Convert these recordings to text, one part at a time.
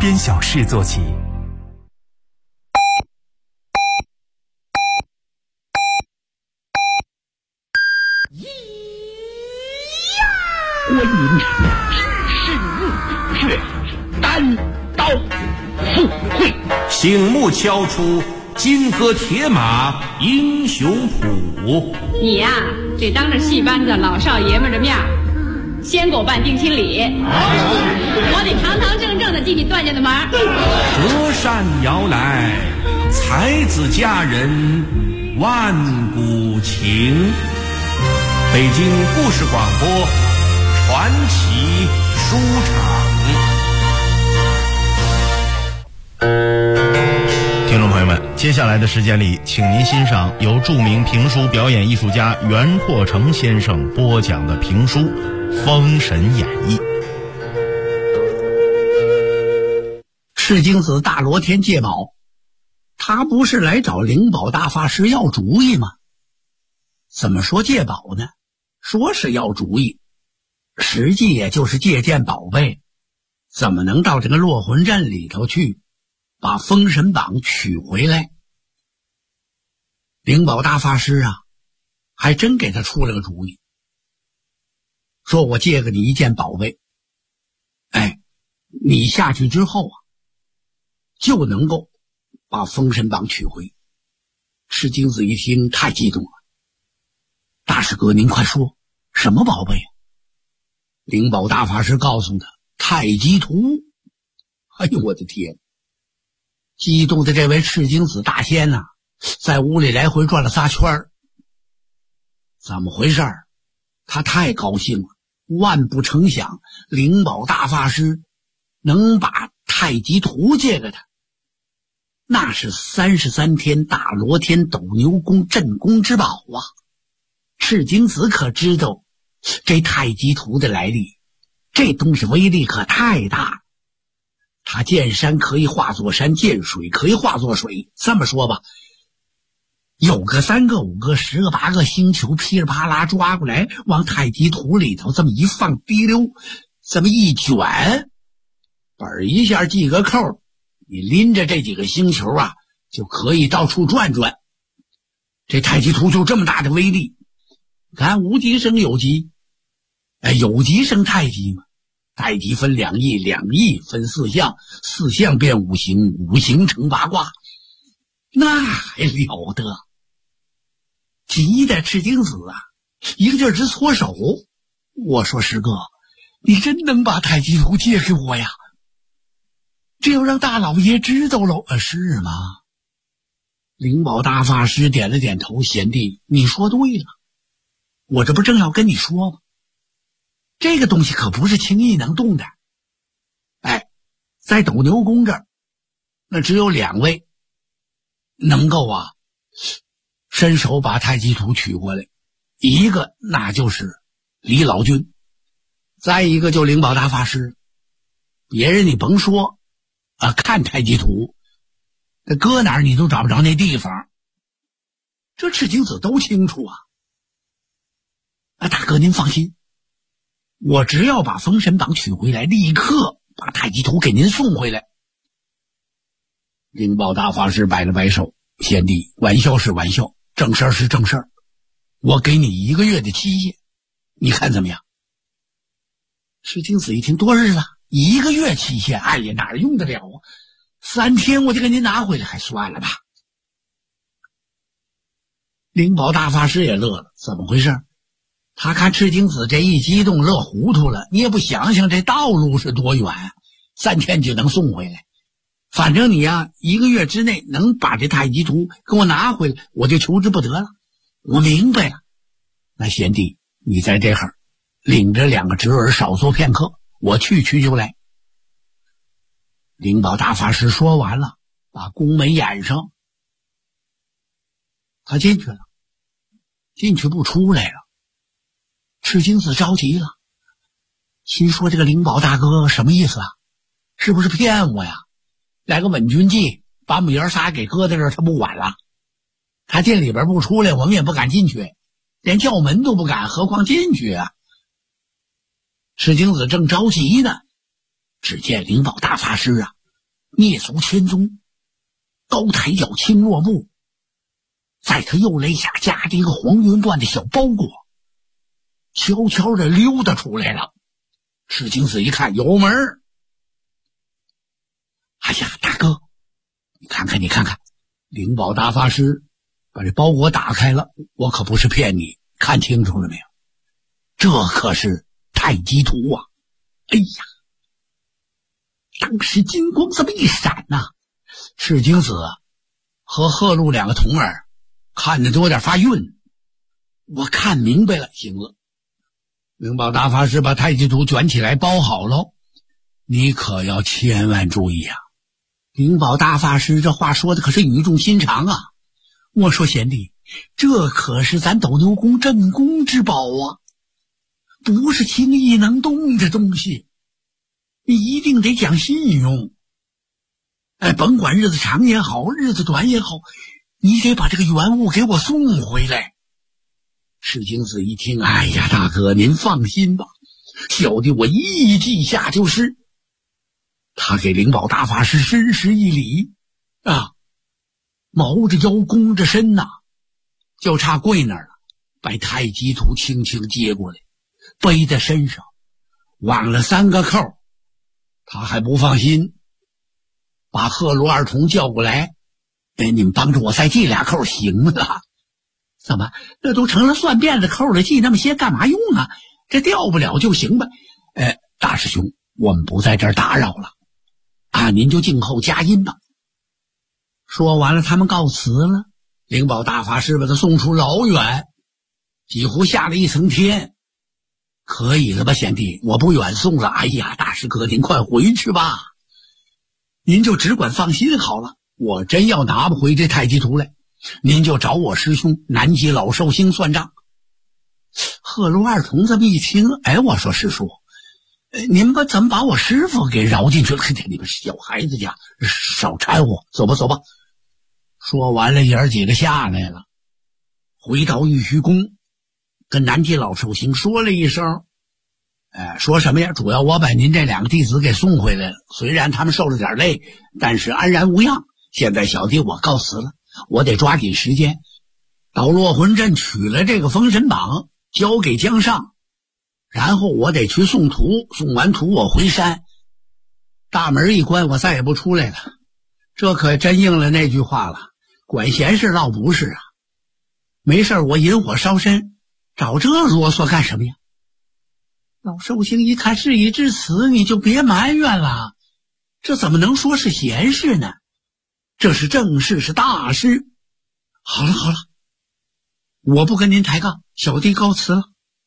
边小事做起。 观音是单刀赴会， 醒目敲出金戈铁马英雄谱。 你呀，得当着戏班子老少爷们的面先给我办定亲礼，我得堂堂正正的进你段家的门。 折扇摇来，才子佳人万古情。北京故事广播传奇书场。 听众朋友们，接下来的时间里，请您欣赏由著名评书表演艺术家袁阔成先生播讲的评书《封神演义》。 赤精子大罗天借宝，他不是来找灵宝大法师要主意吗？怎么说借宝呢？说是要主意，实际也就是借鉴宝贝。怎么能到这个落魂阵里头去把封神榜取回来？灵宝大法师啊，还真给他出了个主意，说我借给你一件宝贝，你下去之后啊，就能够把封神榜取回。赤精子一听太激动了，大师哥您快说，什么宝贝啊？灵宝大法师告诉他，太极图。哎呦我的天！激动的这位赤精子大仙啊，在屋里来回转了仨圈儿。怎么回事？他太高兴了，万不成想灵宝大法师能把太极图借给他，那是33天大罗天斗牛宫镇宫之宝啊！赤精子可知道这太极图的来历，这东西威力可太大了。它见山可以化作山，见水可以化作水。这么说吧，有个3个5个10个8个星球噼里啪啦抓过来，往太极图里头这么一放，滴溜这么一卷，本一下系个扣，你拎着这几个星球啊，就可以到处转转。这太极图就这么大的威力，看无极生有极，有极生太极嘛。太极分2义，2义分4象，4象变5行，5行成8卦，那还了得！急的赤精子啊，一个劲儿直搓手。我说师哥，你真能把太极图借给我呀？这要让大老爷知道喽，是吗？灵宝大法师点了点头，贤弟，你说对了，我这不正要跟你说吗？这个东西可不是轻易能动的。在斗牛宫这儿，那只有2位能够伸手把太极图取过来，一个那就是李老君，再一个就灵宝大法师。别人你甭说看太极图，那搁哪儿你都找不着那地方，这赤精子都清楚啊。大哥您放心，我只要把封神榜取回来，立刻把太极图给您送回来。灵宝大法师摆了摆手，贤弟，玩笑是玩笑，正事儿是正事儿，我给你1个月的期限，你看怎么样？赤精子一听，多日子，1个月期限，哎呀，哪用得了啊？3天我就给您拿回来，还算了吧。灵宝大法师也乐了，怎么回事？他看赤精子这一激动，乐糊涂了。你也不想想这道路是多远，3天就能送回来。反正你1个月之内能把这太极图给我拿回来，我就求之不得了。我明白了。那贤弟，你在这儿领着2个侄儿少坐片刻，我去就来。灵宝大法师说完了，把宫门掩上，他进去了，进去不出来了。赤精子着急了，心说这个灵宝大哥什么意思啊？是不是骗我呀？来个稳军计，把我们爷仨给搁在这儿，他不管了。他进里边不出来，我们也不敢进去，连叫门都不敢，何况进去啊？赤精子正着急呢，只见灵宝大法师蹑足潜踪，高抬脚轻落步，在他右肋下夹着一个黄云乱的小包裹，悄悄地溜达出来了。赤精子一看有门儿，哎呀，大哥，你看看，灵宝大法师把这包裹打开了，我可不是骗你，看清楚了没有？这可是太极图啊！哎呀，当时金光这么一闪呐，赤精子和贺禄两个童儿看着都有点发晕。我看明白了，行了，灵宝大法师把太极图卷起来包好了，你可要千万注意啊！灵宝大法师这话说的可是语重心长啊！我说贤弟，这可是咱斗牛宫镇宫之宝啊，不是轻易能动的东西，你一定得讲信用。甭管日子长也好，日子短也好，你得把这个原物给我送回来。赤精子一听，哎呀，大哥您放心吧，小弟我一记下就是。他给灵宝大法师深施一礼啊，毛着腰弓着身呐，就差跪那儿了，把太极图轻轻接过来，背在身上，挽了3个扣。他还不放心，把贺禄二童叫过来，你们帮着我再系俩扣行了。怎么这都成了蒜辫子扣了，系那么些干嘛用啊？这掉不了就行吧。大师兄，我们不在这儿打扰了啊，您就静候佳音吧。说完了，他们告辞了。灵宝大法师把他送出老远，几乎下了一层天。可以了吧，贤弟，我不远送了。哎呀，大师哥您快回去吧，您就只管放心好了。我真要拿不回这太极图来，您就找我师兄南极老寿星算账。贺禄二童这么一听，我说师叔，您怎么把我师傅给饶进去了？你们小孩子家少掺和，走吧。说完了，爷儿几个下来了，回到玉虚宫，跟南极老寿星说了一声，说什么呀？主要我把您这2个弟子给送回来了，虽然他们受了点累，但是安然无恙。现在小弟我告辞了，我得抓紧时间到落魂阵取了这个封神榜，交给江上，然后我得去送图，送完图我回山，大门一关我再也不出来了。这可真应了那句话了，管闲事闹不是啊。没事我引火烧身，找这啰嗦干什么呀？老寿星一看事已至此，你就别埋怨了，这怎么能说是闲事呢？这是正事，是大事。好了，我不跟您抬杠，小弟告辞了。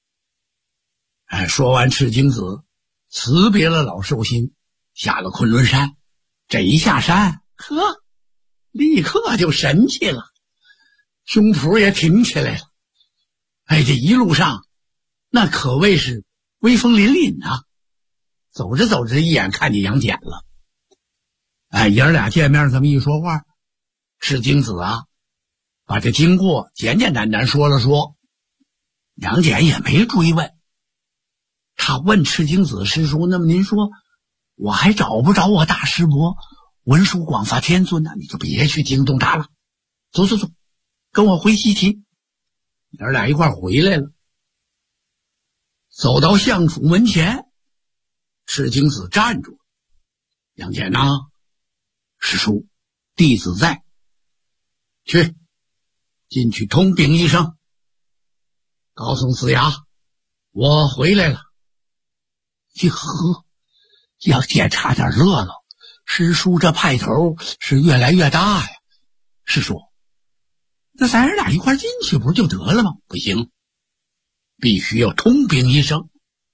说完，赤精子辞别了老寿星，下了昆仑山。这一下山，立刻就神气了，胸脯也挺起来了。这一路上那可谓是威风凛凛啊。走着一眼看见杨戬了。爷儿俩见面这么一说话，赤精子啊把这经过简简单单说了说。杨戬也没追问，他问赤精子师叔，那么您说我还找不着我大师伯文殊广法天尊呢？你就别去惊动他了，走，跟我回西岐。爷儿俩一块回来了，走到相府门前，赤精子站住。杨戬呢？师叔，弟子在。去，进去通禀一声，告诉子牙我回来了。杨戬差点乐了，师叔这派头是越来越大呀。师叔，那咱俩一块进去不就得了吗？不行，必须要通禀一声。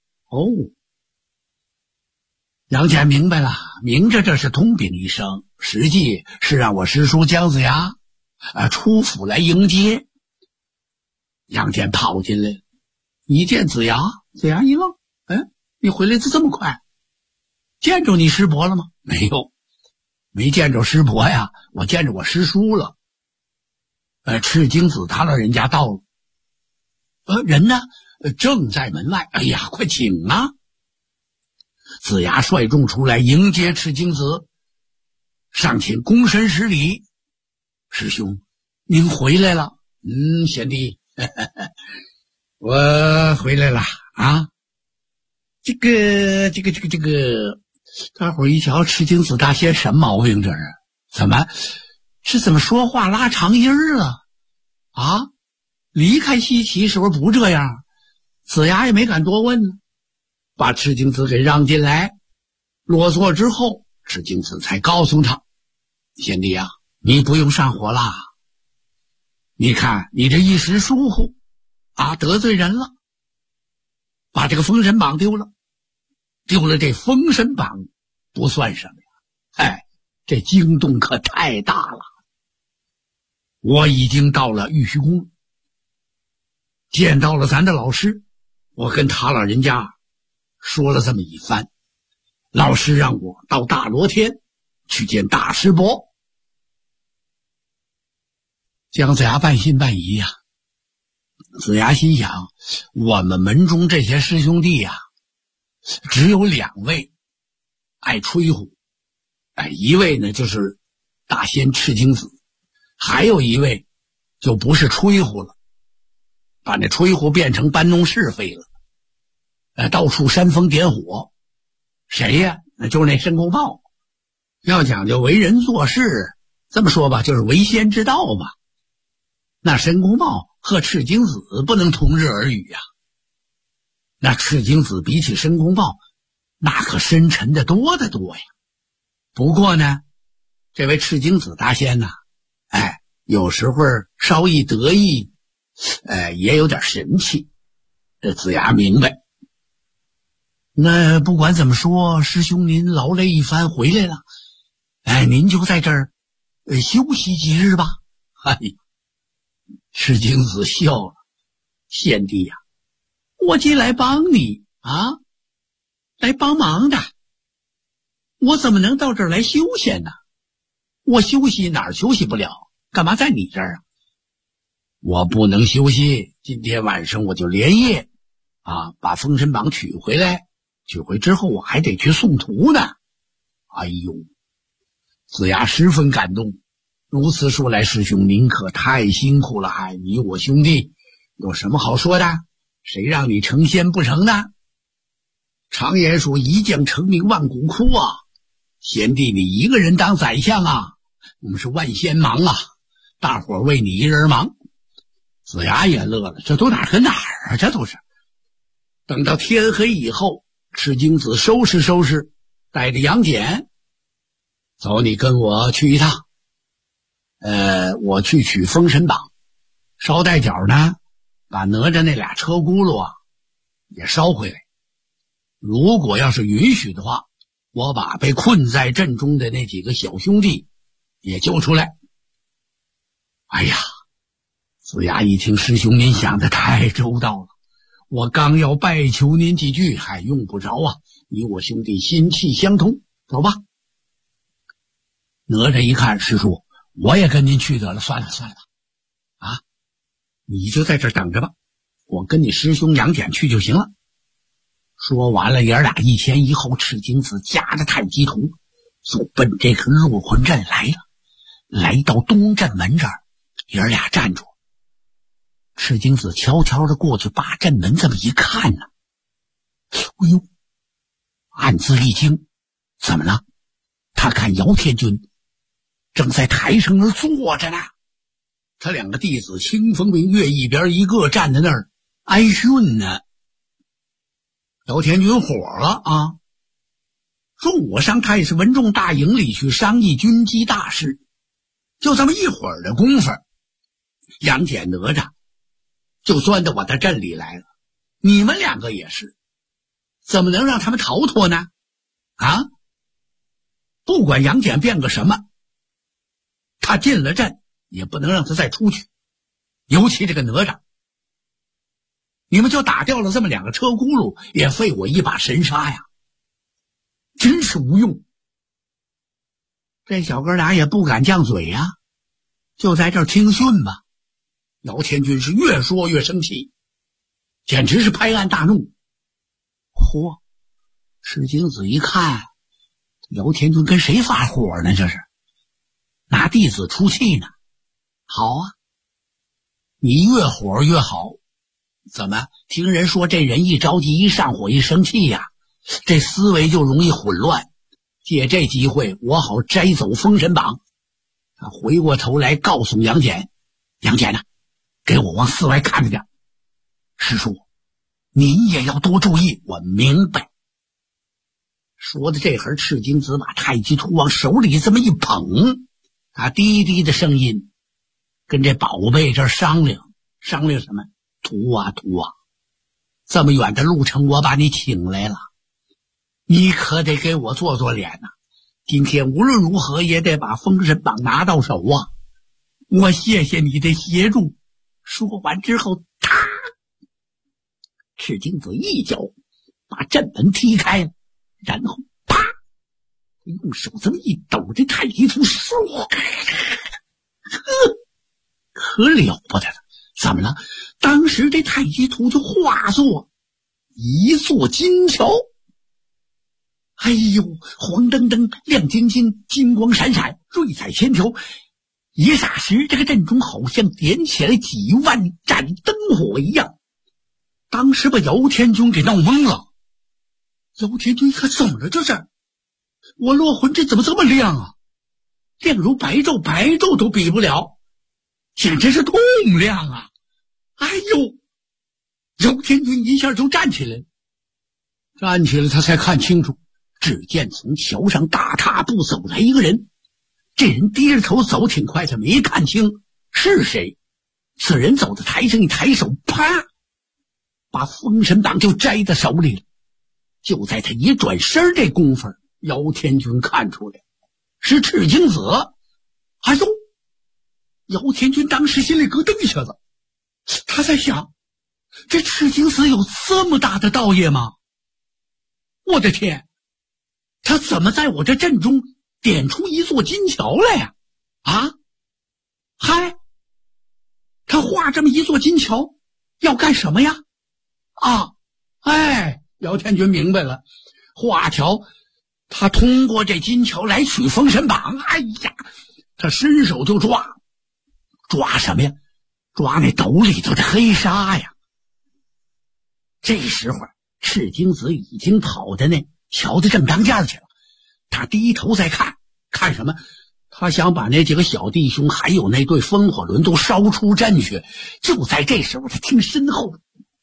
杨戬明白了，明着这是通禀一声，实际是让我师叔姜子牙出府来迎接。杨戬跑进来，一见子牙一愣，你回来这么快？见着你师伯了吗？没见着师伯呀，我见着我师叔了。赤精子他老人家到了。人呢？正在门外。哎呀，快请啊！子牙率众出来迎接赤精子。 上前躬身施礼：“师兄，您回来了。”“贤弟，我回来了啊。这个，大伙儿一瞧，赤精子大仙什么毛病这是？怎么说话拉长音儿了？啊？离开西岐是不是不这样？”子牙也没敢多问呢，把赤精子给让进来，落座之后，赤精子才告诉他：“贤弟啊，你不用上火啦。你看你这一时疏忽啊，得罪人了，把这个封神榜丢了这封神榜不算什么呀，这惊动可太大了。我已经到了玉虚宫，见到了咱的老师，我跟他老人家说了这么一番，老师让我到大罗天去见大师伯。”姜子牙半信半疑呀。子牙心想，我们门中这些师兄弟呀，只有2位爱吹呼，一位呢就是大仙赤精子，还有一位就不是吹呼了，把那吹呼变成搬弄是非了，到处煽风点火。谁呀？那就是那申公豹。要讲究为人做事，这么说吧，就是为先之道吧。那申公豹和赤精子不能同日而语呀。那赤精子比起申公豹，那可深沉的多得多呀。不过呢，这位赤精子大仙呐，有时候稍一得意，也有点神气。这子牙明白。那不管怎么说，师兄您劳累一番回来了，您就在这儿休息几日吧。赤精子笑了：“贤弟呀，我既来帮你啊，来帮忙的，我怎么能到这儿来休闲呢？我休息哪儿休息不了，干嘛在你这儿啊？我不能休息，今天晚上我就连夜把封神榜取回来，取回之后我还得去送徒呢。”哎呦，子牙十分感动。如此说来，师兄您可太辛苦了，你我兄弟有什么好说的？谁让你成仙不成呢？常言说一将成名万骨枯啊，贤弟你一个人当宰相啊，我们是万仙忙啊，大伙为你一人忙。子牙也乐了，这都哪儿跟哪儿啊？这都是。等到天黑以后，赤精子收拾收拾，带着杨戬，走，你跟我去一趟。我去取封神榜，捎带脚呢，把哪吒那俩车轱辘也捎回来。如果要是允许的话，我把被困在阵中的那几个小兄弟也救出来。哎呀，子牙一听，师兄您想的太周到了，我刚要拜求您几句，还用不着啊，你我兄弟心气相通，走吧。哪吒一看，师叔，我也跟您去得了，算了吧，你就在这儿等着吧，我跟你师兄杨戬去就行了。说完了，爷俩一前一后，赤精子夹着太极图就奔这个落魂阵来了。来到东镇门这儿，爷俩站住。赤精子悄悄地过去，把阵门这么一看呢，哎呦，暗自一惊，怎么了？他看姚天军正在台上那儿坐着呢，他2个弟子清风明月一边一个站在那儿挨训呢。姚天军火了啊，说我上太师文仲大营里去商议军机大事，就这么一会儿的功夫，杨戬哪吒就钻到我的阵里来了，你们2个也是，怎么能让他们逃脱呢？不管杨戬变个什么，他进了阵也不能让他再出去，尤其这个哪吒，你们就打掉了这么2个车轱辘，也费我一把神杀呀，真是无用。这小哥俩也不敢犟嘴呀，就在这儿听训吧。姚天军是越说越生气，简直是拍案大怒。赤精子一看，姚天军跟谁发火呢？这是拿弟子出气呢。好啊，你越火越好。怎么听人说这人一着急一上火一生气呀，这思维就容易混乱。借这机会我好摘走封神榜。他回过头来告诉杨戬，杨戬呢，给我往寺外看着点。师叔，您也要多注意。我明白。说的这会儿，赤精子把太极图往手里这么一捧，他低低的声音跟这宝贝这儿商量什么？图啊，这么远的路程我把你请来了，你可得给我做做脸呐。今天无论如何也得把封神榜拿到手啊！我谢谢你的协助。说完之后，啪！赤精子一脚把阵门踢开了，然后啪！用手这么一抖，这太极图可了不得了。怎么了？当时这太极图就化作一座金桥。哎呦，黄澄澄，亮晶晶，金光闪闪，瑞彩千条。一霎时，这个阵中好像点起来几万盏灯火一样。当时把姚天军给闹懵了。姚天军一看，怎么了这是？我落魂这怎么这么亮啊？亮如白昼，白昼都比不了，简直是通亮啊！哎呦，姚天军一下就站起来了。他才看清楚，只见从桥上大踏步走来一个人。这人低着头走挺快，他没看清是谁。此人走到台上一抬手，啪，把封神榜就摘在手里了。就在他一转身这功夫，姚天军看出来是赤精子。哎呦，姚天军当时心里咯噔一下子，他在想，这赤精子有这么大的道业吗？我的天，他怎么在我这阵中点出一座金桥来呀？啊，嗨，他画这么一座金桥要干什么呀？啊，哎，姚天军明白了，画桥，他通过这金桥来取封神榜。哎呀，他伸手就抓什么呀？抓那斗里头的黑纱呀。这时候赤精子已经跑到那桥的正当间去了。他低头再看什么？他想把那几个小弟兄还有那对风火轮都烧出阵去。就在这时候，他听身后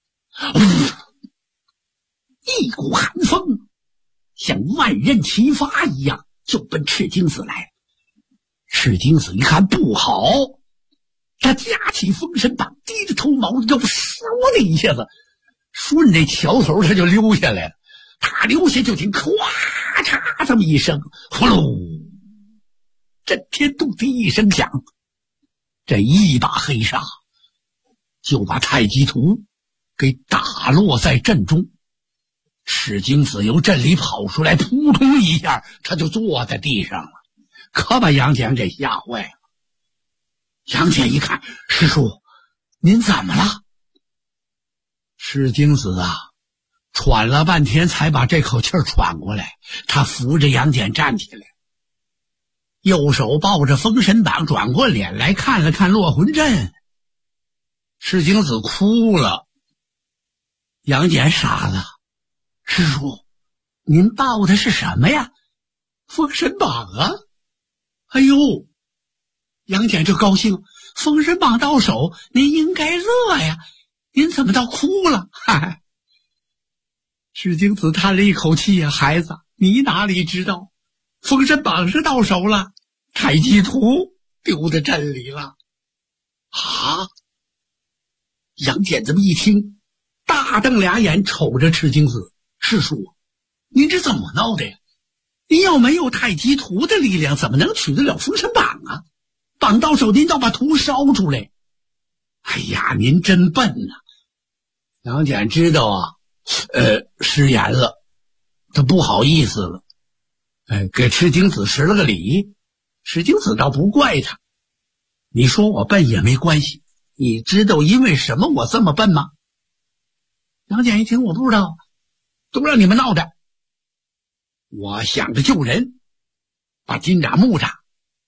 一股寒风像万仞齐发一样就奔赤精子来了。赤精子一看不好，他夹起封神榜，低着头毛就唰的一下子顺着桥头他就溜下来了。他溜下就听咵嚓这么一声，呼噜，震天动地一声响，这一把黑纱就把太极图给打落在阵中。赤精子由阵里跑出来，扑通一下他就坐在地上了，可把杨戬给吓坏了。杨戬一看，师叔您怎么了？赤精子啊，喘了半天才把这口气喘过来。他扶着杨戬站起来，右手抱着封神榜，转过脸来看了看落魂阵。赤精子哭了。杨戬傻了，师叔您抱的是什么呀？封神榜啊。哎呦，杨戬就高兴，封神榜到手您应该乐呀，您怎么倒哭了？嗨，赤精子叹了一口气呀，孩子你哪里知道，封神榜是到手了，太极图丢在阵里了。啊！杨戬这么一听，大瞪俩眼瞅着赤精子，师叔您这怎么闹的呀？您要没有太极图的力量，怎么能取得了封神榜啊？榜到手您倒把图烧出来。哎呀，您真笨呐！杨戬知道啊，失言了，他不好意思了，给赤精子施了个礼。赤精子倒不怪他，你说我笨也没关系，你知道因为什么我这么笨吗？杨戬一听，我不知道，都让你们闹的。我想着救人，把金吒木吒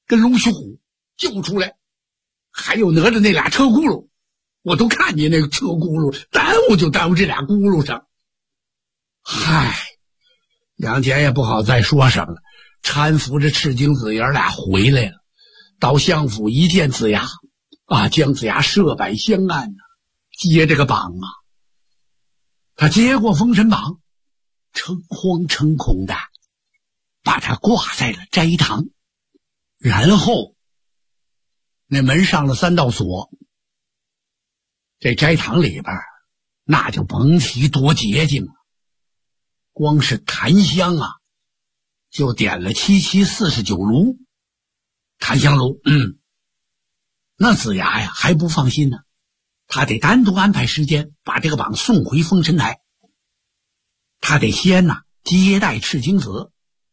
跟龙须虎救出来，还有哪吒那俩车轱辘，我都看见那个车轱辘，耽误就耽误这俩轱辘上。嗨，杨戬也不好再说什么了，搀扶着赤精子爷俩回来了。到相府一见子牙啊，姜子牙设摆香案啊，接这个榜啊，他接过封神榜，诚惶诚恐的把它挂在了斋堂，然后那门上了3道锁。这斋堂里边那就甭提多洁净了，光是檀香啊就点了7749炉檀香炉。那子牙呀还不放心呢，他得单独安排时间把这个榜送回封神台。他得先接待赤精子。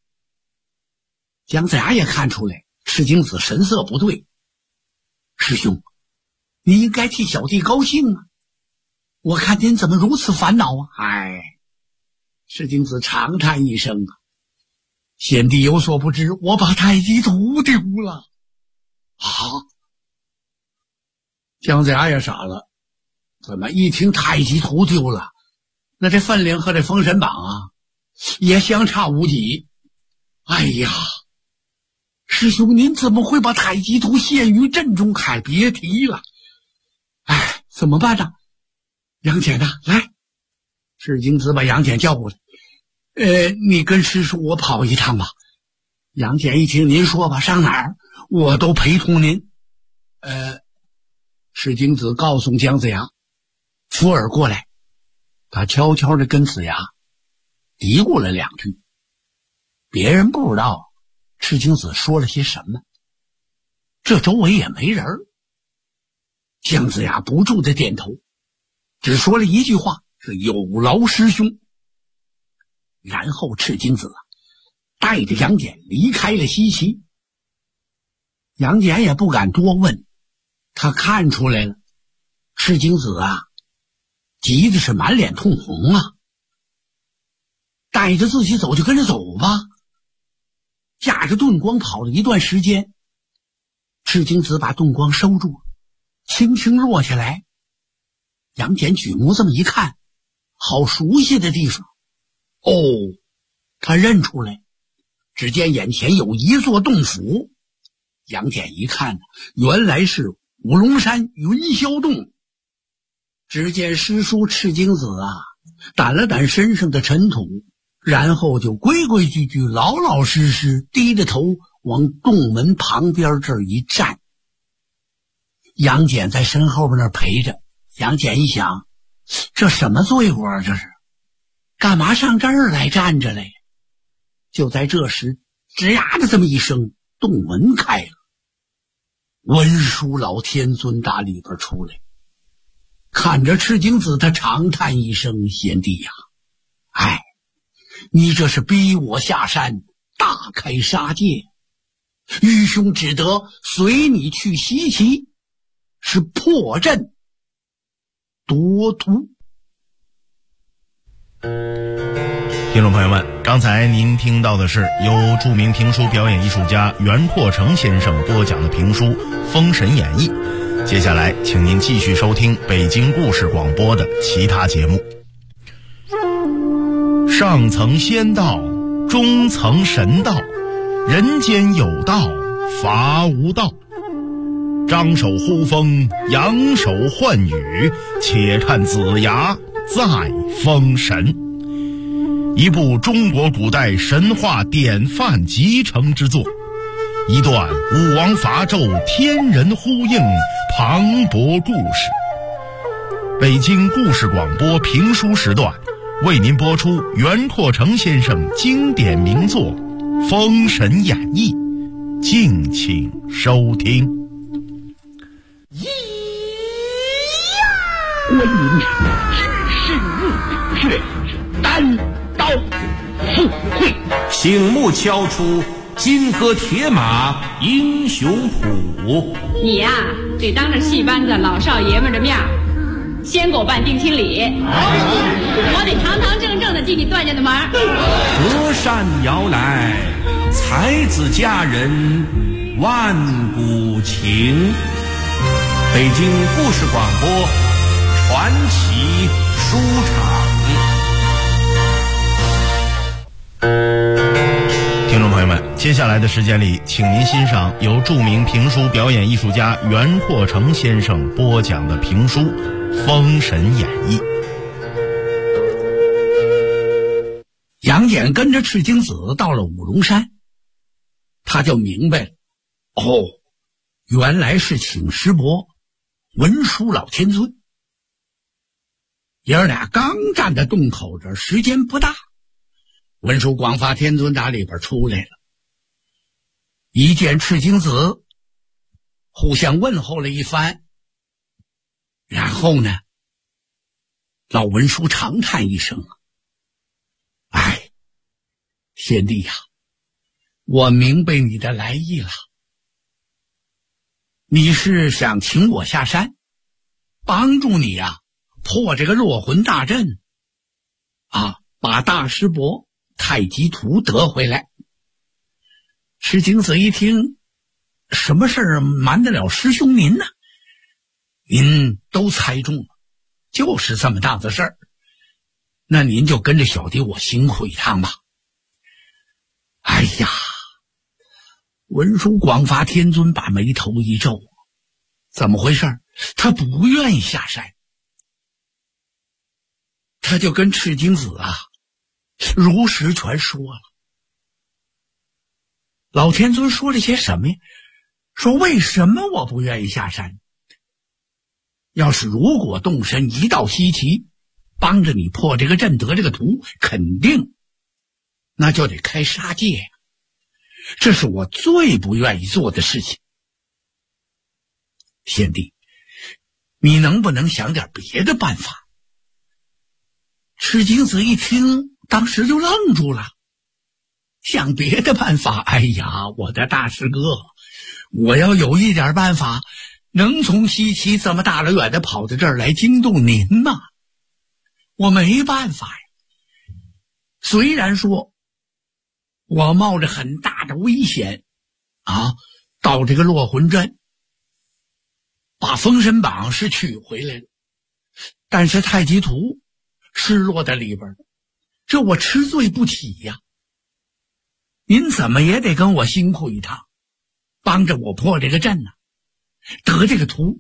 姜子牙也看出来赤精子神色不对，师兄，你应该替小弟高兴啊，我看您怎么如此烦恼啊？哎，赤精子长叹一声啊，贤弟有所不知，我把太极图丢了。啊！姜子牙也傻了，怎么一听太极图丢了，那这分量和这封神榜啊也相差无几。哎呀，师兄您怎么会把太极图陷于阵中？还别提了。哎，怎么办呢？杨戬呐，来，赤精子把杨戬叫过来。你跟师叔我跑一趟吧。杨戬一听，您说吧，上哪儿我都陪同您。赤精子告诉姜子牙，扶耳过来。他悄悄地跟子牙嘀咕了2句，别人不知道赤精子说了些什么，这周围也没人。姜子牙不住地点头，只说了一句话，是有劳师兄。然后赤精子带着杨戬离开了西岐。杨戬也不敢多问，他看出来了，赤精子急的是满脸通红啊。带着自己走就跟着走吧。驾着遁光跑了一段时间，赤精子把遁光收住，轻轻落下来。杨戬举目这么一看，好熟悉的地方。他认出来，只见眼前有一座洞府。杨戬一看，原来是五龙山云霄洞。只见师叔赤精子掸了掸身上的尘土，然后就规规矩矩老老实实低着头往洞门旁边这儿一站。杨戬在身后边那儿陪着。杨戬一想，这什么罪过啊，这是干嘛上这儿来站着来？就在这时，吱呀的这么一声，洞门开了。文殊老天尊打里边出来，看着赤精子，他长叹一声：“贤弟呀，你这是逼我下山，大开杀戒，愚兄只得随你去西岐，是破阵夺图。” 听众朋友们，刚才您听到的是由著名评书表演艺术家袁阔成先生播讲的评书《封神演义》。接下来请您继续收听北京故事广播的其他节目。上层仙道，中层神道，人间有道，伐无道。张手呼风，扬手唤雨，且看子牙再封神。一部中国古代神话典范集成之作，一段武王伐纣天人呼应磅礴故事。北京故事广播评书时段为您播出袁阔成先生经典名作《封神演义》，敬请收听。 关云只是入却单刀赴会， 醒目敲出金戈铁马英雄谱。 你呀，得当着戏班子老少爷们的面先给我办定亲礼，我得堂堂正正的进你段家的门。 隔山摇来，才子佳人万古情。北京故事广播传奇书场。 听众朋友们，接下来的时间里，请您欣赏由著名评书表演艺术家袁阔成先生播讲的评书《封神演义》。 杨戬跟着赤精子到了五龙山，他就明白了，原来是请师伯文殊老天尊。爷儿俩刚站在洞口这，时间不大，文殊广法天尊打里边出来了，一见赤精子，互相问候了一番，然后呢，老文殊长叹一声：“哎，贤弟呀，我明白你的来意了。你是想请我下山，帮助你呀，破这个落魂大阵，把大师伯太极图得回来。”赤精子一听，什么事儿瞒得了师兄您呢？您都猜中了，就是这么大的事儿。那您就跟着小弟我辛苦一趟吧。哎呀，文殊广法天尊把眉头一皱，怎么回事？他不愿意下山。他就跟赤精子如实全说了。老天尊说了些什么呀？说为什么我不愿意下山？如果动身一到西岐，帮着你破这个阵得这个图，肯定那就得开杀戒呀，这是我最不愿意做的事情。贤弟，你能不能想点别的办法？赤精子一听，当时就愣住了。想别的办法？哎呀，我的大师哥，我要有一点办法，能从西岐这么大老远的跑到这儿来惊动您吗？我没办法呀。虽然说我冒着很大的危险到这个落魂阵把封神榜是取回来了，但是太极图失落在里边，这我吃罪不起呀。您怎么也得跟我辛苦一趟，帮着我破这个阵得这个图。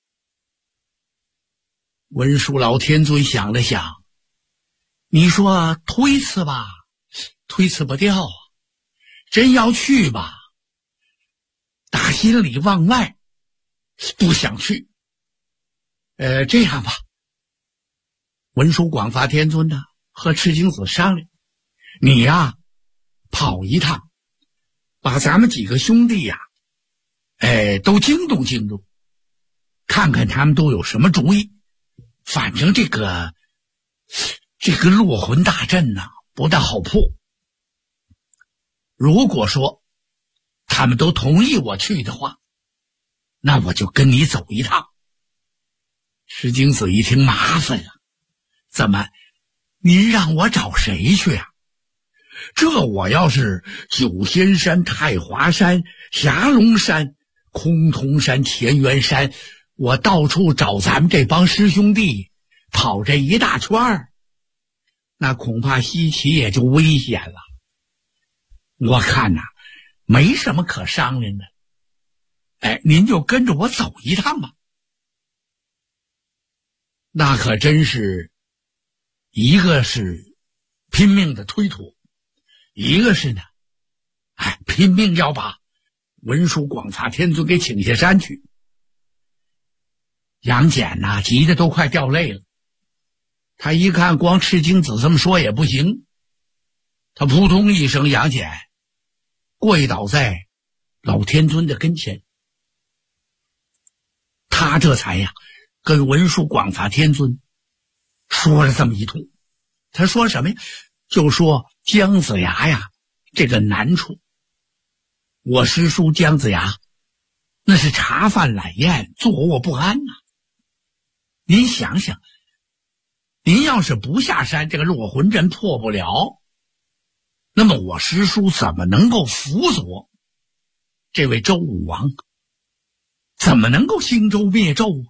文殊老天尊想了想，你说推辞吧，推辞不掉真要去吧，打心里往外不想去。这样吧，文殊广法天尊和赤精子商量，你跑一趟，把咱们几个兄弟都惊动惊动，看看他们都有什么主意。反正这个落魂大阵不大好破。如果说他们都同意我去的话，那我就跟你走一趟。赤精子一听，麻烦了，怎么您让我找谁去呀？这我要是九仙山、太华山、霞龙山、崆峒山、乾元山，我到处找咱们这帮师兄弟，跑这一大圈儿，那恐怕西岐也就危险了。我看没什么可商量的。您就跟着我走一趟吧。那可真是，一个是拼命的推脱，一个是拼命要把文殊广法天尊给请下山去。杨戬急得都快掉泪了。他一看光赤精子这么说也不行，他扑通一声，杨戬跪倒在老天尊的跟前。他这才跟文殊广法天尊说了这么一通。他说什么呀？就说姜子牙这个难处，我师叔姜子牙那是茶饭懒宴，坐卧不安您想想，您要是不下山，这个落魂阵破不了，那么我师叔怎么能够辅佐这位周武王怎么能够兴周灭纣啊？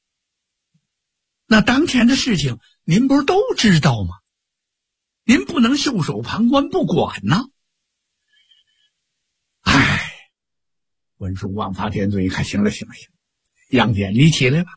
那当前的事情您不是都知道吗？您不能袖手旁观不管呢。唉，文殊广发天尊一看，行了，杨戬，你起来吧。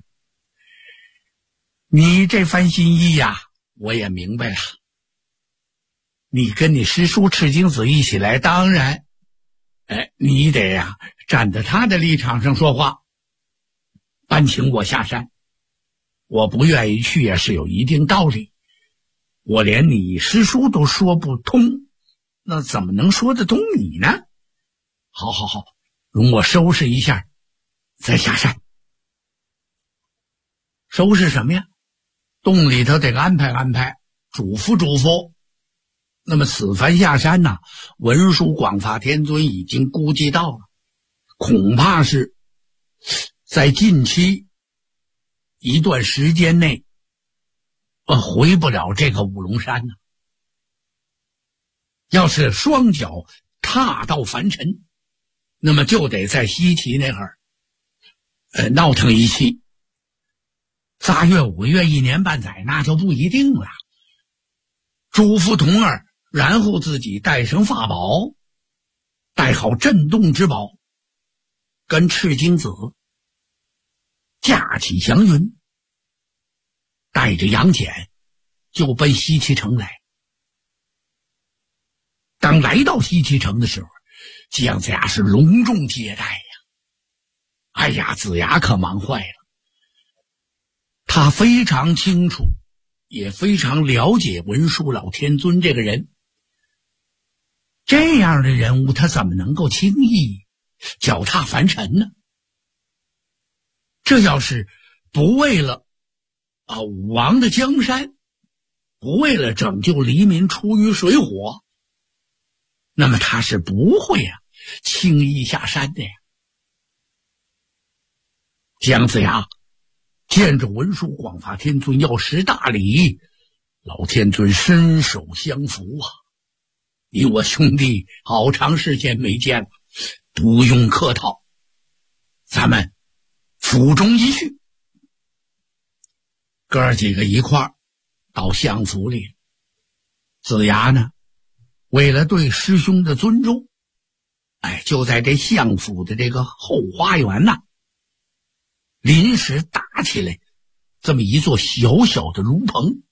你这番心意呀，我也明白了。你跟你师叔赤精子一起来，当然，你得呀站在他的立场上说话。搬请我下山，我不愿意去也是有一定道理。我连你师叔都说不通，那怎么能说得通你呢？好，容我收拾一下，再下山。收拾什么呀？洞里头得安排，嘱咐。那么此番下山呢，文殊广发天尊已经估计到了，恐怕是在近期一段时间内回不了这个五龙山呢。要是双脚踏到凡尘，那么就得在西岐那儿闹腾一气，3月5个月1年半载，那就不一定了。嘱咐童儿，然后自己带上法宝，带好震动之宝，跟赤精子驾起祥云，带着杨戬就奔西岐城来。当来到西岐城的时候，姜子牙是隆重接待呀。哎呀，子牙可忙坏了。他非常清楚，也非常了解文殊老天尊这个人。这样的人物，他怎么能够轻易脚踏凡尘呢？这要是不为了武王的江山，不为了拯救黎民出于水火，那么他是不会轻易下山的呀。姜子牙见着文殊广发天尊要施大礼，老天尊伸手相扶啊！你我兄弟好长时间没见了，不用客套，咱们府中一叙。哥儿几个一块儿到相府里。子牙呢，为了对师兄的尊重，就在这相府的这个后花园呐，临时搭起来这么一座小小的炉棚。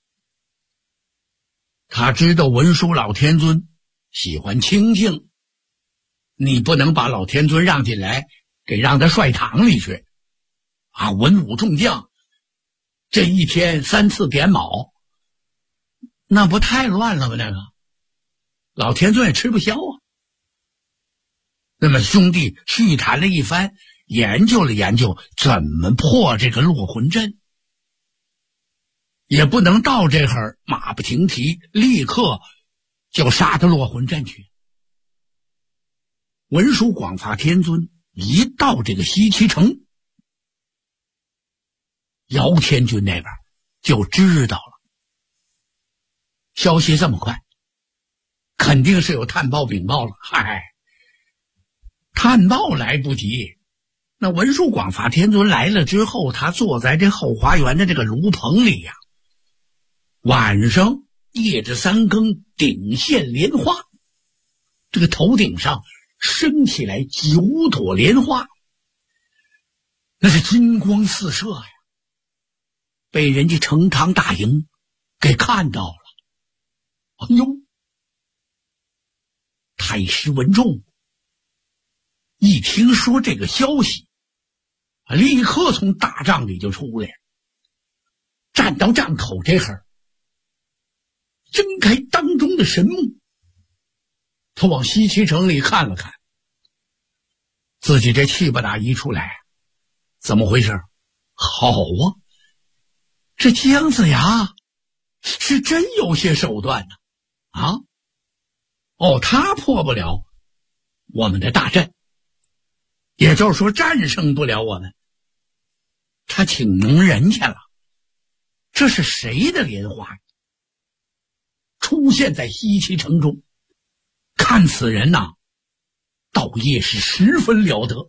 他知道文殊老天尊喜欢清静，你不能把老天尊让进来，给让他帅堂里去文武众将这一天3次点卯，那不太乱了吗？那个老天尊也吃不消啊。那么兄弟叙谈了一番，研究了研究怎么破这个落魂阵，也不能到这会儿马不停蹄，立刻就杀到落魂阵去。文殊广发天尊一到这个西岐城，姚天军那边就知道了。消息这么快，肯定是有探报禀报了。探报来不及，那文殊广发天尊来了之后，他坐在这后花园的这个炉棚里呀，晚上夜至3更，顶现莲花，这个头顶上升起来9朵莲花，那是金光四射呀，被人家成汤大营给看到了。哎呦，太师文仲一听说这个消息，立刻从大帐里就出来，站到帐口这会儿，睁开当中的神目，他往西岐城里看了看，自己这气不打一处来，怎么回事？好啊，这姜子牙是真有些手段呢。他破不了我们的大阵，也就是说战胜不了我们，他请能人去了。这是谁的莲花出现在西岐城中？看此人呐， 道业是十分了得。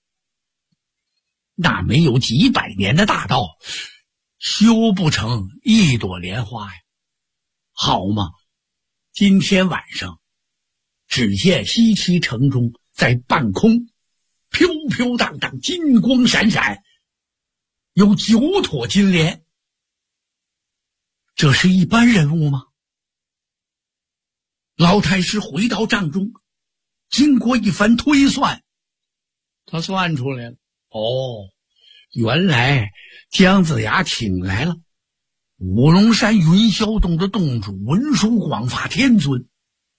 那没有几百年的大道，修不成一朵莲花呀。好嘛，今天晚上，只见西岐城中在半空飘飘荡荡，金光闪闪，有9坨金莲。这是一般人物吗？老太师回到帐中，经过一番推算，他算出来了。原来姜子牙请来了五龙山云霄洞的洞主文殊广法天尊。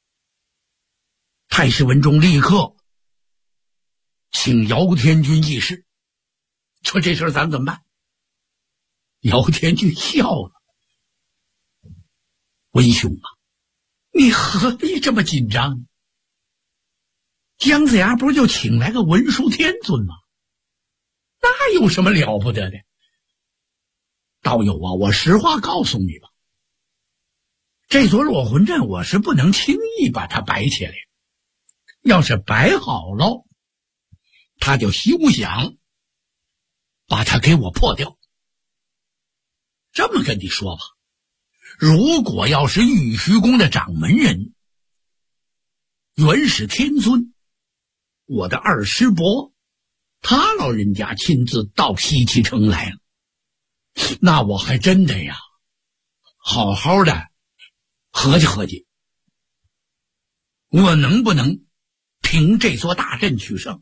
太师文忠立刻请姚天军议事，说这事咱怎么办？姚天军笑了：文兄啊，你何必这么紧张呢？姜子牙不是就请来个文殊天尊吗？那有什么了不得的？道友啊，我实话告诉你吧，这座落魂阵我是不能轻易把它摆起来，要是摆好了，他就休想把它给我破掉。这么跟你说吧，如果要是玉虚宫的掌门人元始天尊，我的二师伯他老人家亲自到西岐城来了，那我还真的呀好好的合计合计，我能不能凭这座大阵取胜。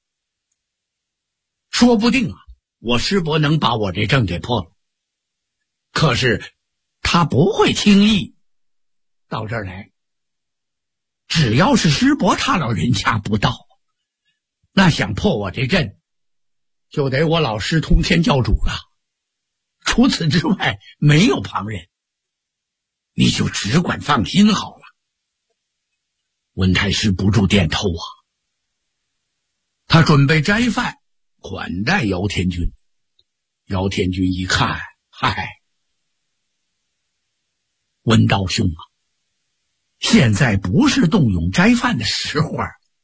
说不定啊，我师伯能把我这阵给破了，可是他不会轻易到这儿来。只要是师伯他老人家不到，那想破我这阵就得我老师通天教主了，除此之外没有旁人，你就只管放心好了。文太师不住点头啊，他准备斋饭款待姚天军。姚天军一看，嗨，文道兄啊，现在不是动用斋饭的时候。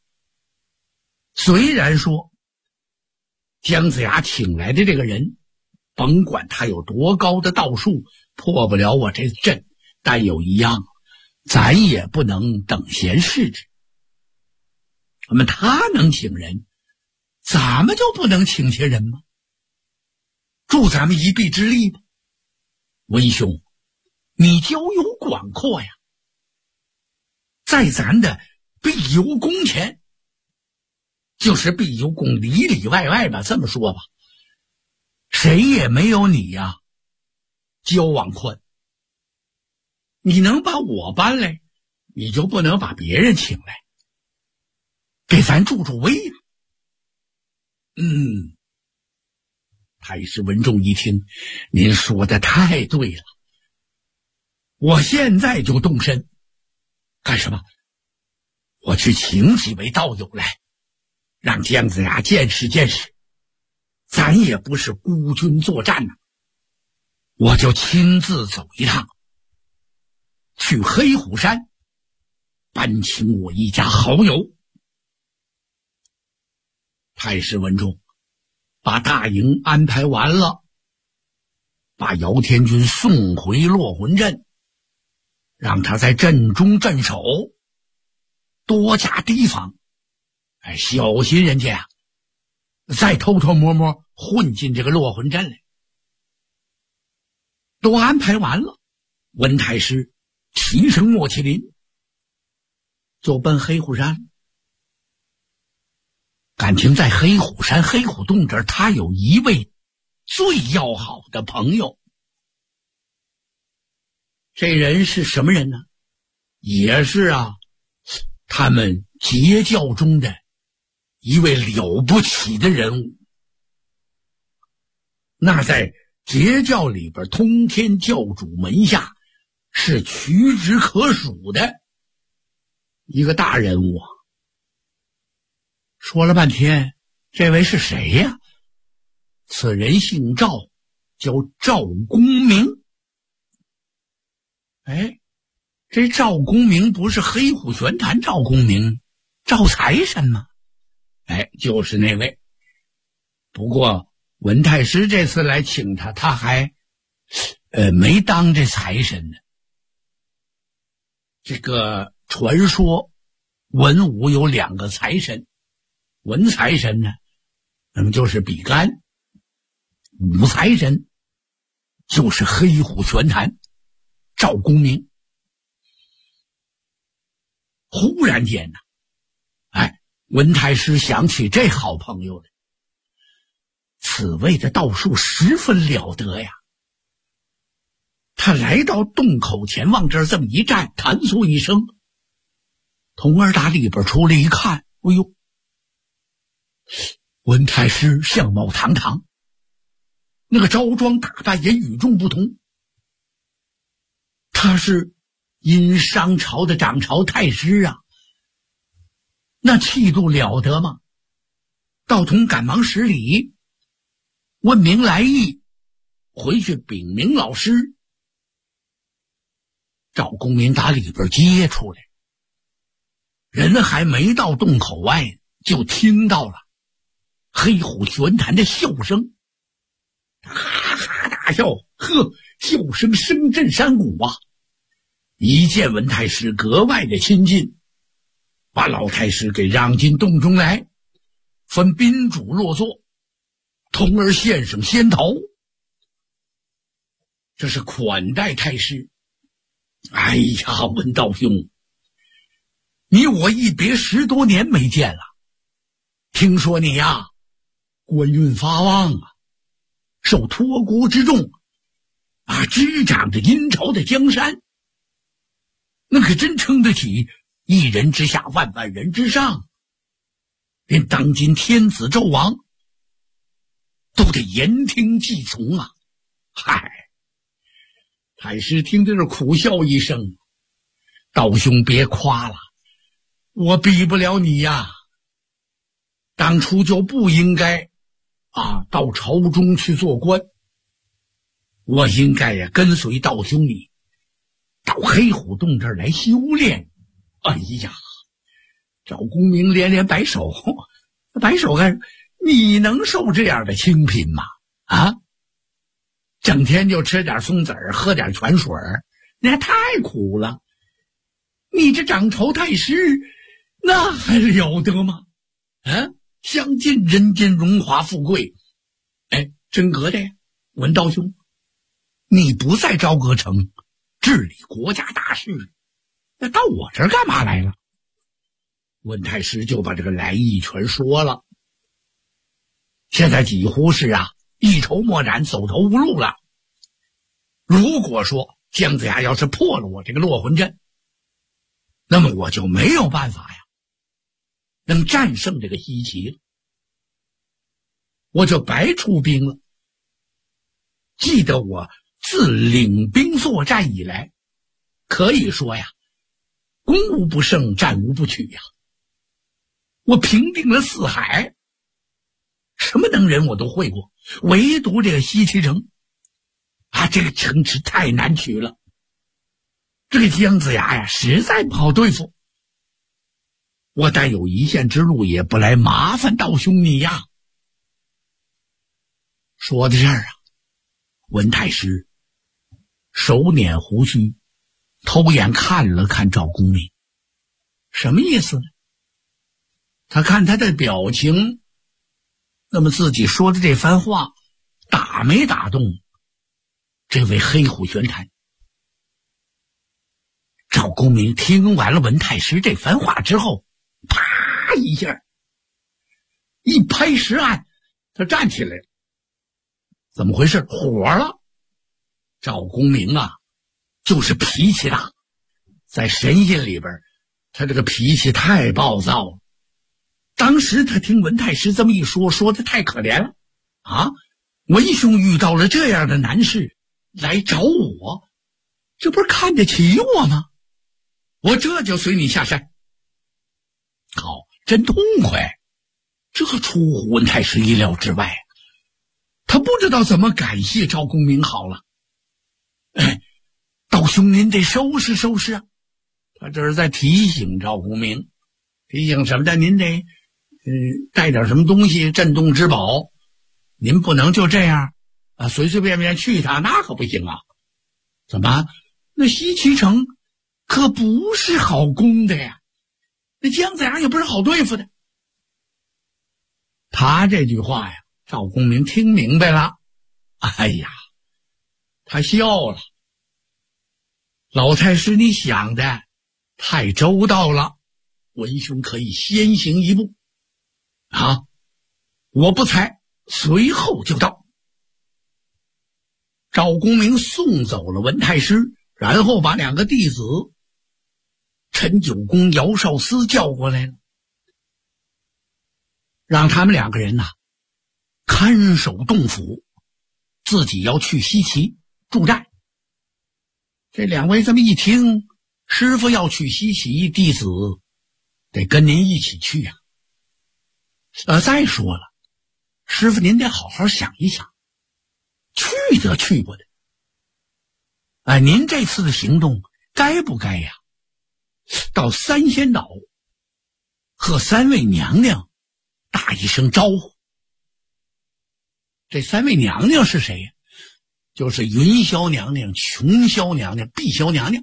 虽然说姜子牙请来的这个人，甭管他有多高的道术，破不了我这阵，但有一样，咱也不能等闲视之。那么他能请人，咱们就不能请些人吗？助咱们一臂之力吧。文兄，你交友广阔呀，在咱的碧游宫前，就是碧游宫里里外外吧，这么说吧，谁也没有你呀交往宽。你能把我搬来，你就不能把别人请来，给咱助助威呀。太师文仲一听，您说的太对了，我现在就动身。干什么？我去请几位道友来，让姜子牙见识见识，咱也不是孤军作战呐。我就亲自走一趟，去黑虎山搬请我一家好友。太师文仲把大营安排完了，把姚天军送回落魂阵，让他在阵中镇守，多加提防，小心人家啊再偷偷摸摸混进这个落魂阵来。都安排完了，文太师提升莫麒麟就奔黑虎山。感情在黑虎山黑虎洞这儿，他有一位最要好的朋友。这人是什么人呢？也是他们截教中的一位了不起的人物。那在截教里边，通天教主门下是屈指可数的一个大人物。说了半天，这位是谁呀？此人姓赵，叫赵公明。这赵公明不是黑虎玄坛赵公明， 赵财神吗？就是那位。不过文太师这次来请他，他还没当这财神呢。这个传说文武有2个财神，文财神呢，那么就是比干；武财神就是黑虎玄坛赵公明。忽然间呢，文太师想起这好朋友来，此位的道术十分了得呀。他来到洞口前，往这儿这么一站，弹嗦一声，童儿打里边出来一看，哎呦，文太师相貌堂堂，那个着装打扮也与众不同。他是殷商朝的掌朝太师啊，那气度了得吗？道童赶忙施礼，问明来意，回去禀明老师。赵公明打里边接出来，人还没到洞口外，就听到了黑虎玄坛的笑声，哈哈大笑，笑声声震山谷啊！一见文太师格外的亲近，把老太师给让进洞中来，分宾主落座，童儿献上仙桃，这是款待太师。哎呀，文道兄，你我一别10多年没见了，听说你呀官运发旺啊，受托孤之重啊，执掌着殷朝的江山，那可真称得起一人之下万万人之上，连当今天子纣王都得言听计从啊！嗨，太师听着这苦笑一声，道兄别夸了，我比不了你呀，当初就不应该到朝中去做官，我应该也跟随道兄你到黑虎洞这儿来修炼。哎呀，赵公明连连摆手，摆手干，你能受这样的清贫吗？整天就吃点松子儿，喝点泉水儿，那太苦了。你这掌朝太师，那还了得吗？享尽人间荣华富贵。真格的呀，文道兄，你不在朝歌城治理国家大事，那到我这儿干嘛来了？文太师就把这个来意全说了。现在几乎是一筹莫展，走投无路了。如果说姜子牙要是破了我这个落魂阵，那么我就没有办法呀能战胜这个西岐了，我就白出兵了。记得我自领兵作战以来，可以说呀，攻无不胜，战无不取呀。我平定了4海，什么能人我都会过，唯独这个西岐城这个城池太难取了。这个姜子牙呀，实在不好对付。我但有一线之路，也不来麻烦道兄你呀。说到这儿文太师手捻胡须，偷眼看了看赵公明，什么意思呢？他看他的表情，那么自己说的这番话打没打动这位黑虎玄坛？赵公明听完了文太师这番话之后，啪一下一拍石案，他站起来了。怎么回事？火了。赵公明就是脾气大，在神印里边他这个脾气太暴躁了。当时他听文太师这么一说，说的太可怜了文兄遇到了这样的难事来找我，这不是看得起我吗？我这就随你下山。好，真痛快，这出乎文太师意料之外。他不知道怎么感谢赵公明好了。道兄您得收拾收拾啊。他这是在提醒赵公明， 提醒什么的，您得带点什么东西镇动之宝，您不能就这样啊随随便便去一趟，那可不行啊。怎么？那西岐城可不是好攻的呀，那姜子牙也不是好对付的。他这句话呀，赵公明听明白了，哎呀，他笑了。老太师，你想的太周到了，文兄可以先行一步啊！我不才，随后就到。赵公明送走了文太师，然后把两个弟子陈九公、姚少司叫过来了，让他们两个人看守洞府，自己要去西岐助战。这两位这么一听，师傅要去西岐，弟子得跟您一起去呀。再说了，师傅您得好好想一想，去得去不得。您这次的行动该不该呀？到三仙岛和三位娘娘打一声招呼。这三位娘娘是谁呀？就是云霄娘娘、琼霄娘娘、碧霄娘娘，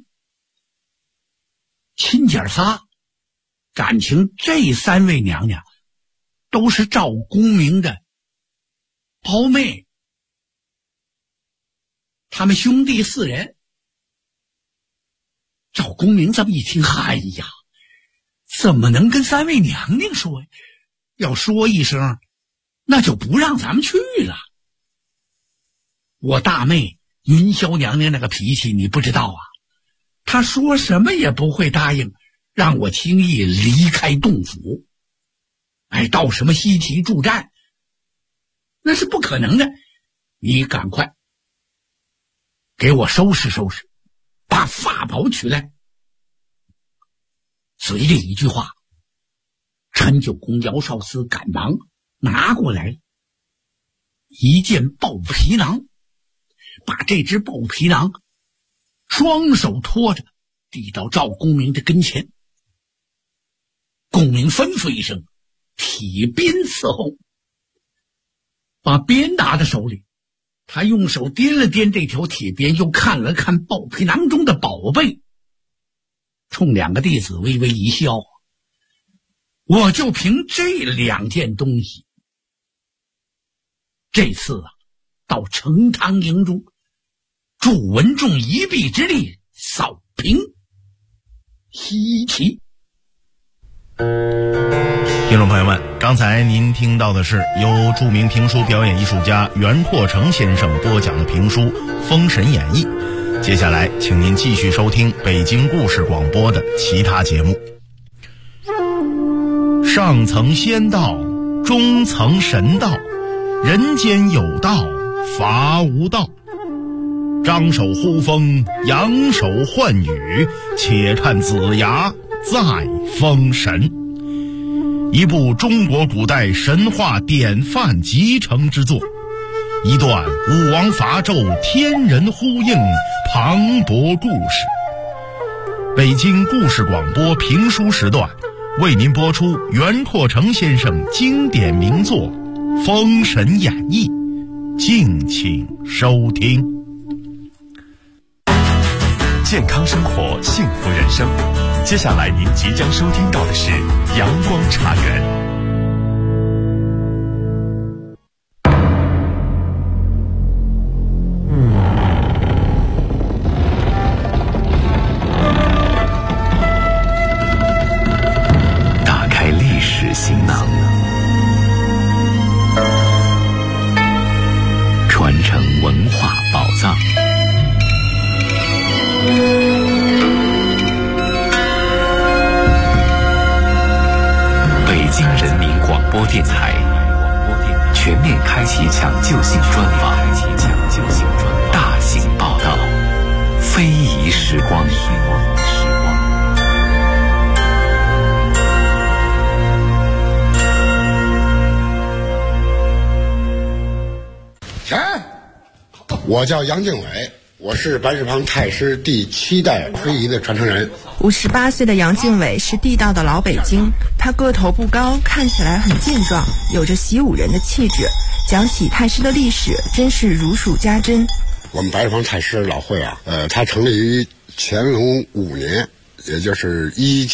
亲姐仨。感情这三位娘娘都是赵公明的胞妹，他们兄弟四人。赵公明这么一听，哎呀，怎么能跟三位娘娘说呀？要说一声，那就不让咱们去了。我大妹云霄娘娘那个脾气你不知道啊，她说什么也不会答应让我轻易离开洞府。到什么西岐助战，那是不可能的。你赶快给我收拾收拾，把法宝取来。随着一句话，陈九公、姚少司赶忙拿过来一件豹皮囊，把这只豹皮囊双手托着递到赵公明的跟前。公明吩咐一声，铁鞭伺候，把鞭拿在手里。他用手掂了掂这条铁鞭，又看了看豹皮囊中的宝贝，冲两个弟子微微一笑。我就凭这两件东西，这次到成汤营中助文仲一臂之力，扫平西岐。 听众朋友们，刚才您听到的是由著名评书表演艺术家袁拓成先生播讲的评书《封神演义》。接下来请您继续收听北京故事广播的其他节目。上层仙道，中层神道，人间有道，伐无道。张手呼风，扬手唤雨，且看子牙再封神。一部中国古代神话典范集成之作，一段武王伐纣天人呼应磅礴故事。北京故事广播评书时段为您播出袁拓成先生经典名作《封神演义》，敬请收听。 健康生活，幸福人生。接下来您即将收听到的是阳光茶园。打开历史行囊，传承文化宝藏。北京人民广播电台全面开启抢救性专访，大型报道，非遗时光。 我叫杨靖伟， 我是白纸坊太师第7代非遗的传承人。 58岁的杨敬伟是地道的老北京，他个头不高，看起来很健壮，有着习武人的气质。讲起太师的历史，真是如数家珍。 我们白纸坊太师老会啊，它成立于乾隆5年，也就是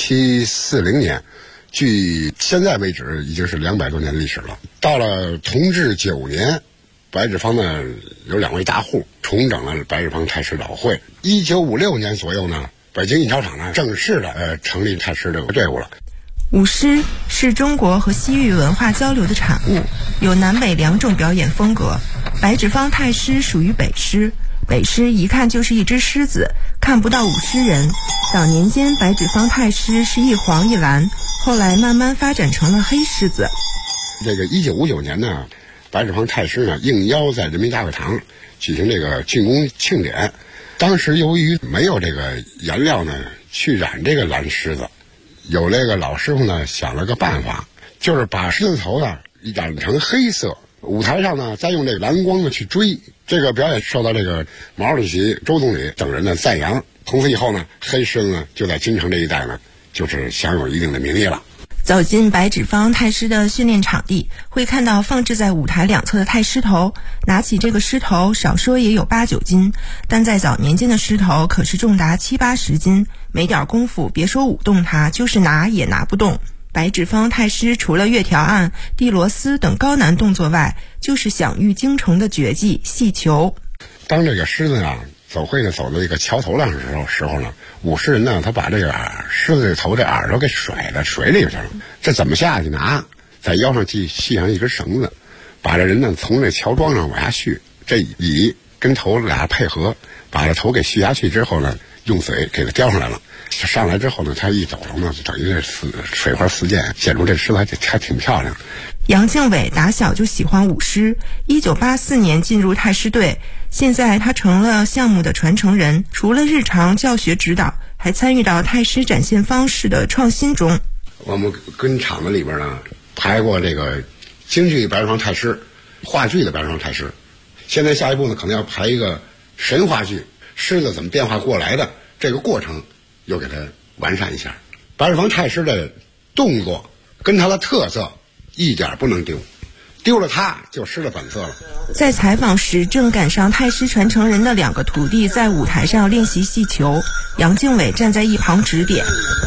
1740年。距现在为止已经是200多年的历史了。到了同治9年，白纸坊呢有2位大户重整了白纸坊太师老会。1956年左右呢，北京印钞厂呢正式的成立太师这个队伍了。 舞狮是中国和西域文化交流的产物，有南北2种表演风格。白纸坊太师属于北狮，北狮一看就是一只狮子，看不到舞狮人。早年间白纸坊太师是一黄一蓝，后来慢慢发展成了黑狮子。 这个1959年呢，白纸坊太师呢应邀在人民大会堂举行这个竣工庆典。当时由于没有这个颜料呢去染这个蓝狮子，有这个老师傅呢想了个办法，就是把狮子头呢染成黑色，舞台上呢再用这个蓝光呢去追。这个表演受到这个毛主席、周总理等人的赞扬。从此以后呢，黑狮子呢就在京城这一带呢就是享有一定的名义了。 走进白纸坊太师的训练场地，会看到放置在舞台2侧的太师头。拿起这个狮头，少说也有8、9斤，但在早年间的狮头可是重达70、80斤，没点功夫，别说舞动它，就是拿也拿不动。白纸坊太师除了月条案、递螺丝等高难动作外，就是享誉京城的绝技戏球。 当这个狮子啊走会呢走到一个桥头上的时候呢，舞狮人呢他把这个狮子的头这耳朵给甩到水里去了。这怎么下去呢？在腰上系上一根绳子，把这人呢从这桥桩上往下续，这尾跟头俩配合，把这头给续下去之后呢，用嘴给它叼上来了。上来之后呢，他一走了呢，就等于这水花四溅，显出这狮子还挺漂亮。 杨敬伟打小就喜欢舞狮，1984年进入太师队，现在他成了项目的传承人。除了日常教学指导，还参与到太师展现方式的创新中。 我们跟厂子里边呢排过这个京剧白纸坊太师、话剧的白纸坊太师，现在下一步呢可能要排一个神话剧，狮子怎么变化过来的这个过程又给它完善一下。白纸坊太师的动作跟他的特色一点不能丢了它就失了本色了。 在采访时，正赶上太师传承人的2个徒弟在舞台上练习戏球，杨敬伟站在一旁指点。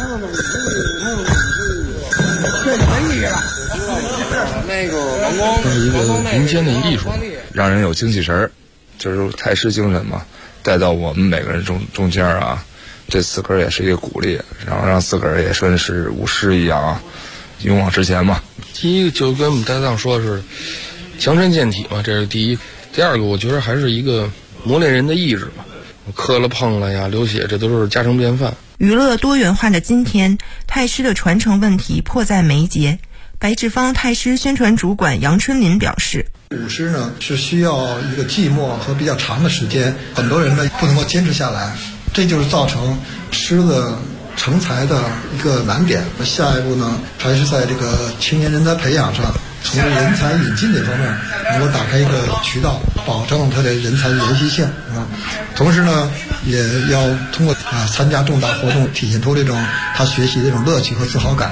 那个王光是一个民间的艺术，让人有精气神，就是太师精神嘛，带到我们每个人中间啊。这自个儿也是一个鼓励，然后让自个儿也算是舞狮一样啊，勇往直前嘛。第一个就跟我们搭档说的是强身健体嘛，这是第一。第二个我觉得还是一个磨练人的意志吧，磕了碰了呀，流血，这都是家常便饭。 娱乐多元化的今天，太师的传承问题迫在眉睫。白纸坊太师宣传主管杨春林表示， 舞狮呢是需要一个寂寞和比较长的时间，很多人呢不能够坚持下来，这就是造成狮子成才的一个难点。下一步呢，还是在这个青年人才培养上，从人才引进这方面能够打开一个渠道，保证他的人才的延续性啊。同时呢，也要通过参加重大活动，体现出这种他学习的这种乐趣和自豪感。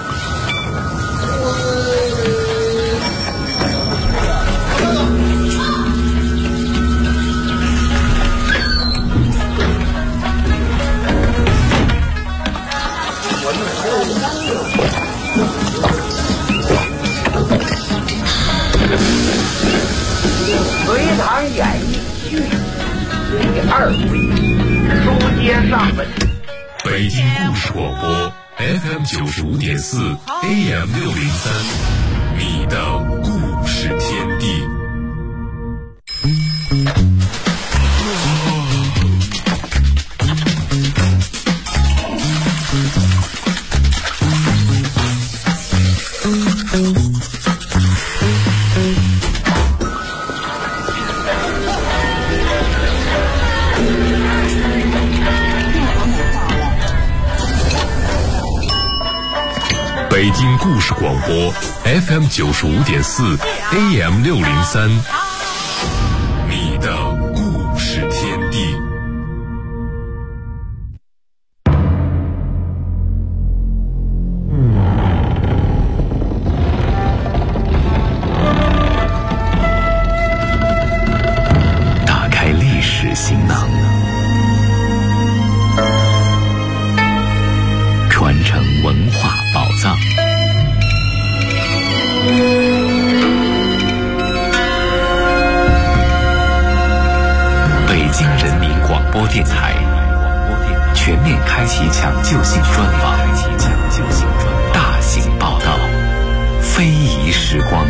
隋唐演义序第2回，书接上文。 北京故事广播 FM95.4 AM603，你的故事天地。北京故事广播 FM95.4 AM603，你的故事天地。 启抢救性专访，大型报道，非遗时光。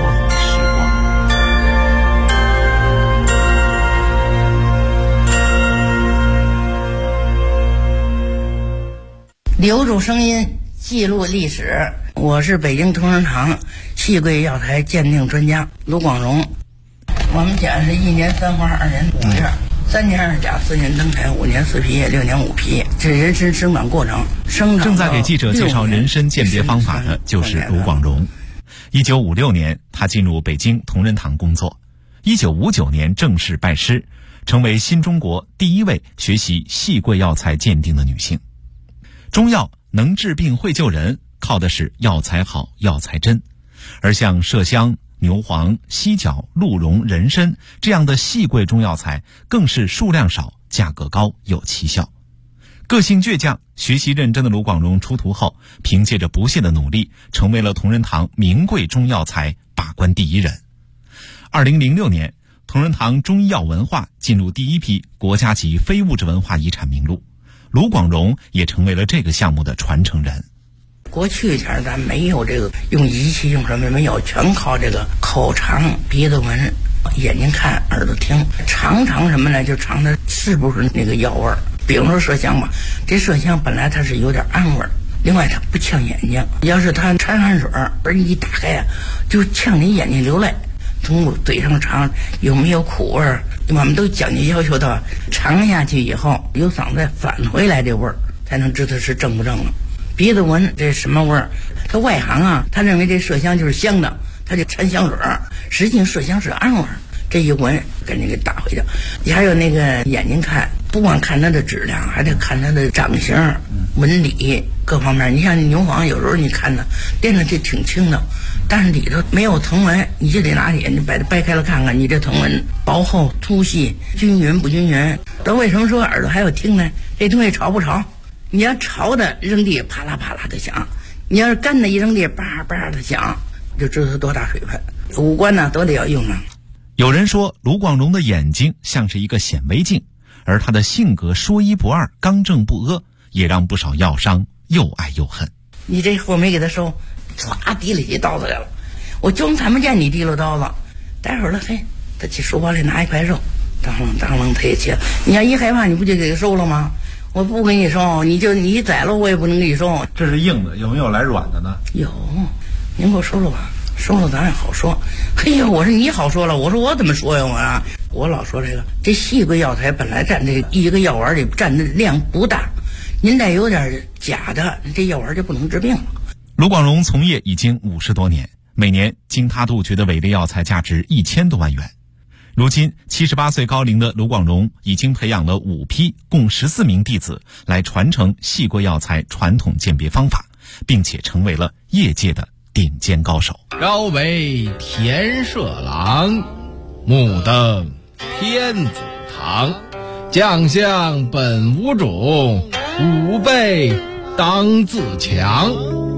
留住声音，记录历史。我是北京同仁堂细桂药材鉴定专家卢广荣。我们家是1年3花2年5月，3年2甲4年登台5年4批6年5批，这人参生长过程。 正在给记者介绍人参鉴别方法的就是卢广荣。1956年，他进入北京同仁堂工作。1959年正式拜师，成为新中国第一位学习细桂药材鉴定的女性。中药能治病会救人，靠的是药材好、药材真。而像麝香、牛黄、犀角、鹿茸、人参这样的细桂中药材，更是数量少、价格高、有奇效。个性倔强、学习认真的卢广荣出徒后，凭借着不懈的努力，成为了同仁堂名贵中药材把关第一人。2006年，同仁堂中医药文化进入第一批国家级非物质文化遗产名录。卢广荣也成为了这个项目的传承人。 过去前咱没有这个用仪器用什么没有，全靠这个口尝、鼻子闻、眼睛看、耳朵听，尝什么呢？就尝它是不是那个药味儿。比如说麝香吧，这麝香本来它是有点暗味儿，另外它不呛眼睛。要是它掺汗水，而你一打开呀，就呛你眼睛流泪。从嘴上尝有没有苦味儿，我们都讲究要求到尝下去以后由嗓子再返回来这味儿，才能知道是正不正了。鼻子闻这什么味儿？他外行啊，他认为这麝香就是香的，他就掺香水，实际上麝香是暗味儿。这一闻赶紧给打回去。你还有那个眼睛看，不光看它的质量，还得看它的长形、纹理各方面。你像牛黄，有时候你看呢，掂着就挺轻的，但是里头没有藤纹，你就得拿眼睛把它掰开了看看，你这藤纹薄厚、粗细、均匀不均匀。都为什么说耳朵还有听呢？这东西潮不潮？你要潮的扔地啪啦啪啦的响，你要是干的一扔地叭叭的响，就知道它多大水分。五官呢都得要用上。 有人说卢广荣的眼睛像是一个显微镜，而他的性格说一不二、刚正不阿，也让不少药商又爱又恨。 你这货没给他收，唰提了起刀子来了，我就看不见你提了刀子。待会儿了，嘿，他去书包里拿一块肉，当啷他也切。你要一害怕，你不就给他收了吗？我不给你收，你一宰了，我也不能给你收。 这是硬的，有没有来软的呢？ 有，您给我收了吧。收了咱也好说。嘿呀，我说你好说了，我说我怎么说呀？我老说这细桂药材本来占这一个药丸里占的量不大，您再有点假的，这药丸就不能治病了。 卢广荣从业已经50多年，每年经他杜绝的伪劣药材价值1000多万元。如今78岁高龄的卢广荣已经培养了5批共14名弟子来传承细桂药材传统鉴别方法，并且成为了业界的顶尖高手。 朝为田舍郎，暮登天子堂。将相本无种，吾辈当自强。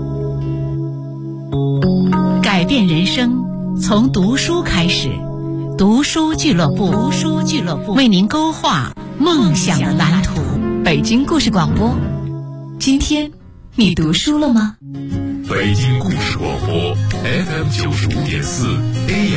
改变人生从读书开始，读书俱乐部为您勾画梦想的蓝图。北京故事广播，今天你读书了吗？ 北京故事广播 FM95.4 AM